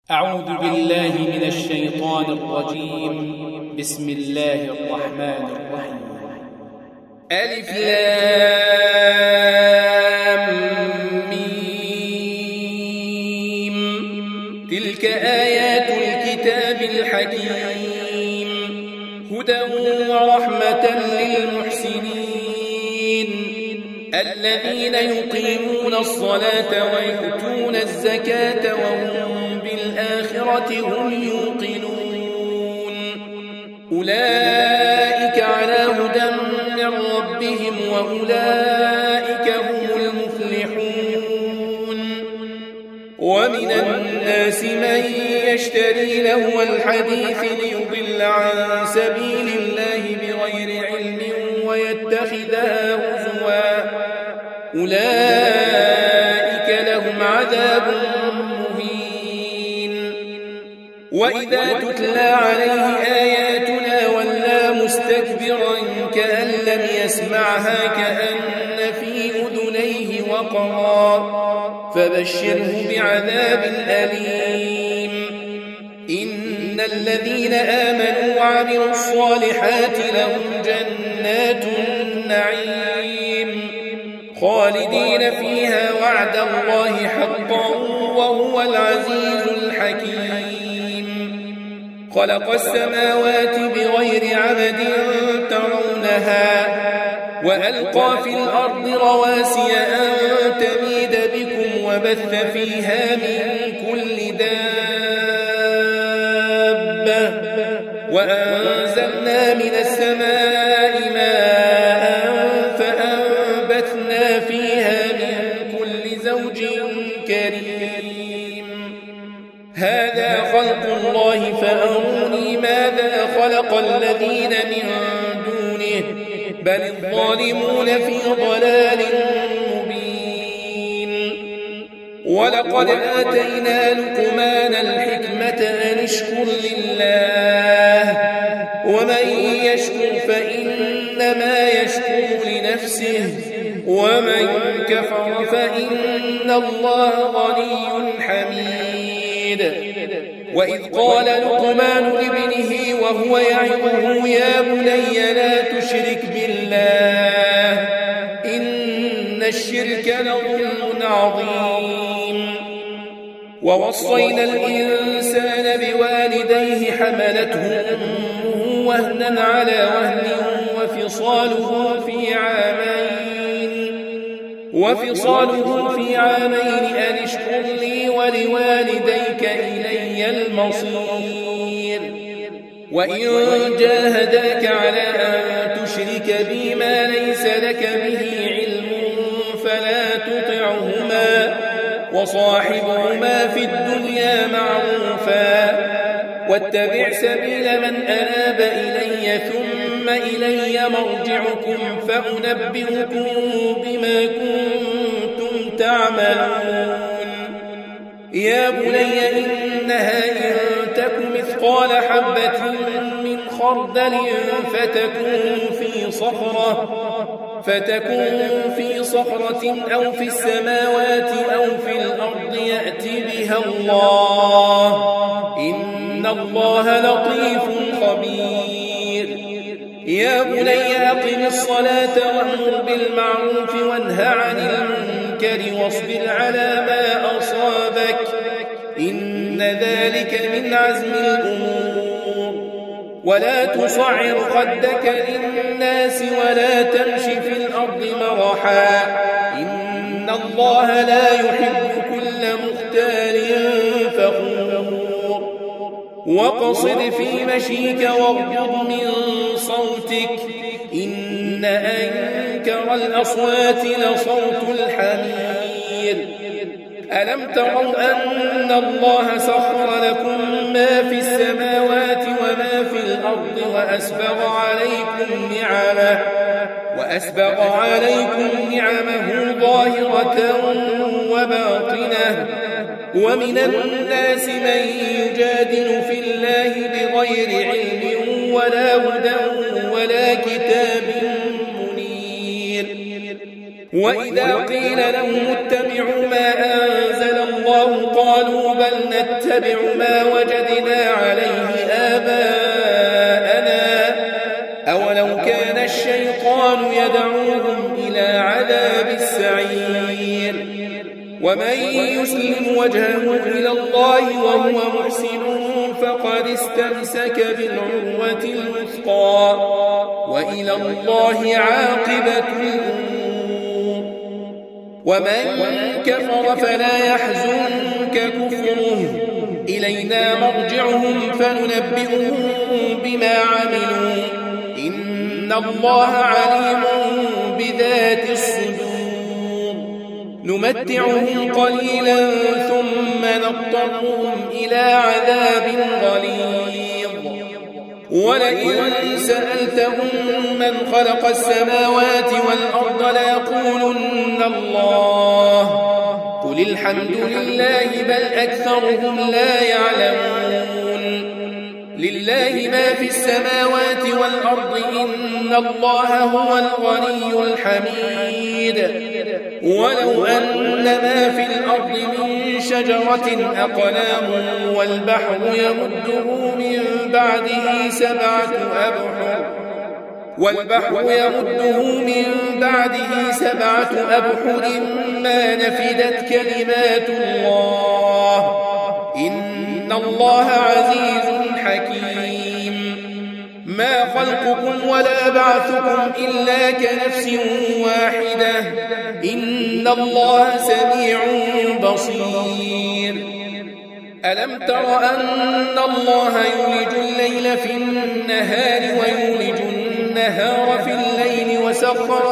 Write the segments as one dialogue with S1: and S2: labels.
S1: أعوذ بالله من الشيطان الرجيم. بسم الله الرحمن الرحيم. ألف لام ميم. تلك آيات الكتاب الحكيم هدى ورحمة للمحسنين الذين يقيمون الصلاة ويؤتون الزكاة وهم بالآخرة هم يوقنون أولئك على هدى من ربهم وأولئك هم المفلحون. ومن الناس من يشتري لهو الحديث ليضل عن سبيل الله بغير علم ويتخذها هزوا أولئك لهم عذاب مهين. وإذا تتلى عليه آياتنا ولى مستكبرا كأن لم يسمعها كأن في أذنيه وقرا فبشره بعذاب أليم. إن الذين آمنوا وعملوا الصالحات لهم جنات النعيم خالدين فيها وعد الله حقا وهو العزيز الحكيم. خلق السماوات بغير عمد ترونها وألقى في الأرض رواسي أن تميد بكم وبث فيها من كل دابة وأنزلنا من السماء ماء فأنبتنا فيها من كل زوج كريم. هذا خلق الله فأروني ماذا خلق الذين من دونه بل الظالمون في ضلال مبين. ولقد آتينا لقمان الحكمة أن اشكر لله ومن يشكر فإنما يشكر لنفسه ومن كفر فإن الله غني حميد. وإذ قال لقمان لابنه وهو يعظه يا بني لا تشرك بالله إن الشرك لظلم عظيم. ووصينا الإنسان بوالديه حملته أمه وهنا على وهن وفصاله في عامين أن اشكر لي ولوالديك إلي المصير. وإن جاهداك على أن تشرك بي ما ليس لك به علم فلا تطعهما وصاحبهما في الدنيا معروفا واتبع سبيل من أناب إلي ثم إلي مرجعكم فأنبئكم بما كنتم تعملون. يا بني إنها إن تك مثقال حبة من خردل فتكون في صخرة أو في السماوات أو في الأرض يأت بها الله إن الله لطيف خبير. يا بني أقم الصلاة وأمر بالمعروف وانه عن المنكر واصبر على ما أصابك إن ذلك من عزم الأمور. ولا تصعر خدك للناس ولا تمش في الأرض مرحا إن الله لا يحب كل مختال فخور. وقصد في مشيك واغضض من صوتك إن أنكر الأصوات لصوت الحمير. ألم تروا أن الله سخر لكم ما في السماوات وما في الأرض وأسبغ عليكم نعمه ظاهرة وباطنة. ومن الناس من يجادل في الله بغير علم ولا هدى ولا كتاب منير. وإذا قيل لهم اتبعوا ما أنزل الله قالوا بل نتبع ما وجدنا عليه آباءنا أولو كان الشيطان يدعوهم إلى عذاب السعير ومن يسلم وجهه إلى الله وهو محسن فقد استمسك بالعروة الوثقى وإلى الله عاقبة الأمور ومن كفر فلا يحزنك كفره إلينا مرجعهم فننبئهم بما عملوا إن الله عليم بذات الصدور نمتعهم قليلا ثم نضطرهم إلى عذاب غليظ ولئن سألتهم من خلق السماوات والأرض ليقولن الله قل الحمد لله بل أكثرهم لا يعلمون لله ما في السماوات والأرض إن الله هو الغني الحميد ولو أن ما في الأرض من شجرة أقلام والبحر يمده من بعده سبعة أبحر ما نفدت كلمات الله إن الله عزيز حكيم ما خلقكم ولا بعثكم إلا كنفس واحدة إن الله سميع بصير ألم تر أن الله يولج الليل في النهار ويولج النهار في الليل وسخر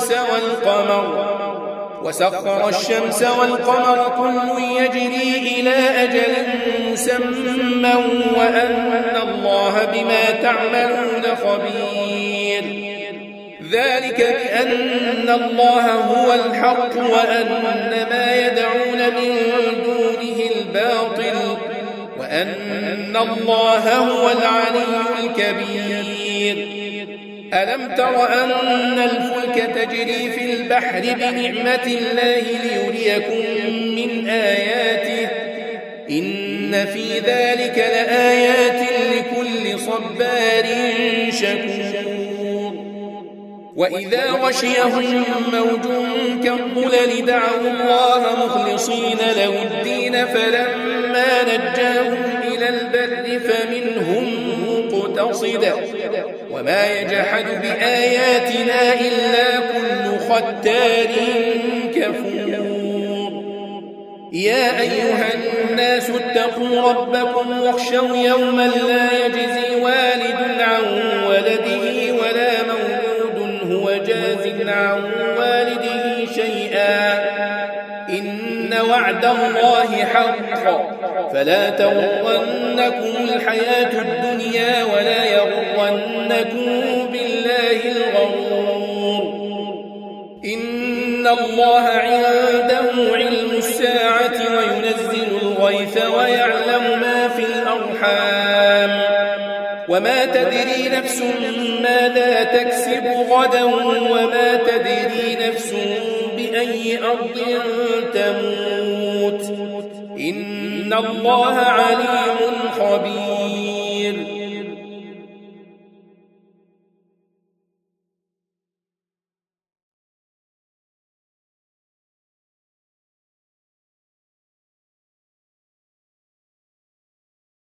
S1: الشمس والقمر كل يجري إلى أجل مسمى وأن الله بما تعملون خبير ذلك بأن الله هو الحق وأن ما يدعون من دونه الباطل وأن الله هو العلي الكبير ألم تر أن الفلك تجري في البحر بنعمة الله ليريكم من آياته إن في ذلك لآيات لكل صبار شكور وإذا غشيهم موج كالظلل دعوا الله مخلصين له الدين فلما نجاهم إلى البر فمنهم مقتصد وما يجحد بآياتنا إلا كل ختار كفور يا أيها الناس اتقوا ربكم واخشوا يوما لا يجزي والد عن ولده ولا مولود هو جاز عن والده شيئا إن وعد الله حق فلا تغرنكم الحياة الدنيا ولا يغرنكم بالله الغرور إن الله عنده علم الساعة وينزل الغيث ويعلم ما في الأرحام وما تدري نفس ماذا تكسب غدا وما تدري نفس بأي أرض تموت إن الله عليم خبير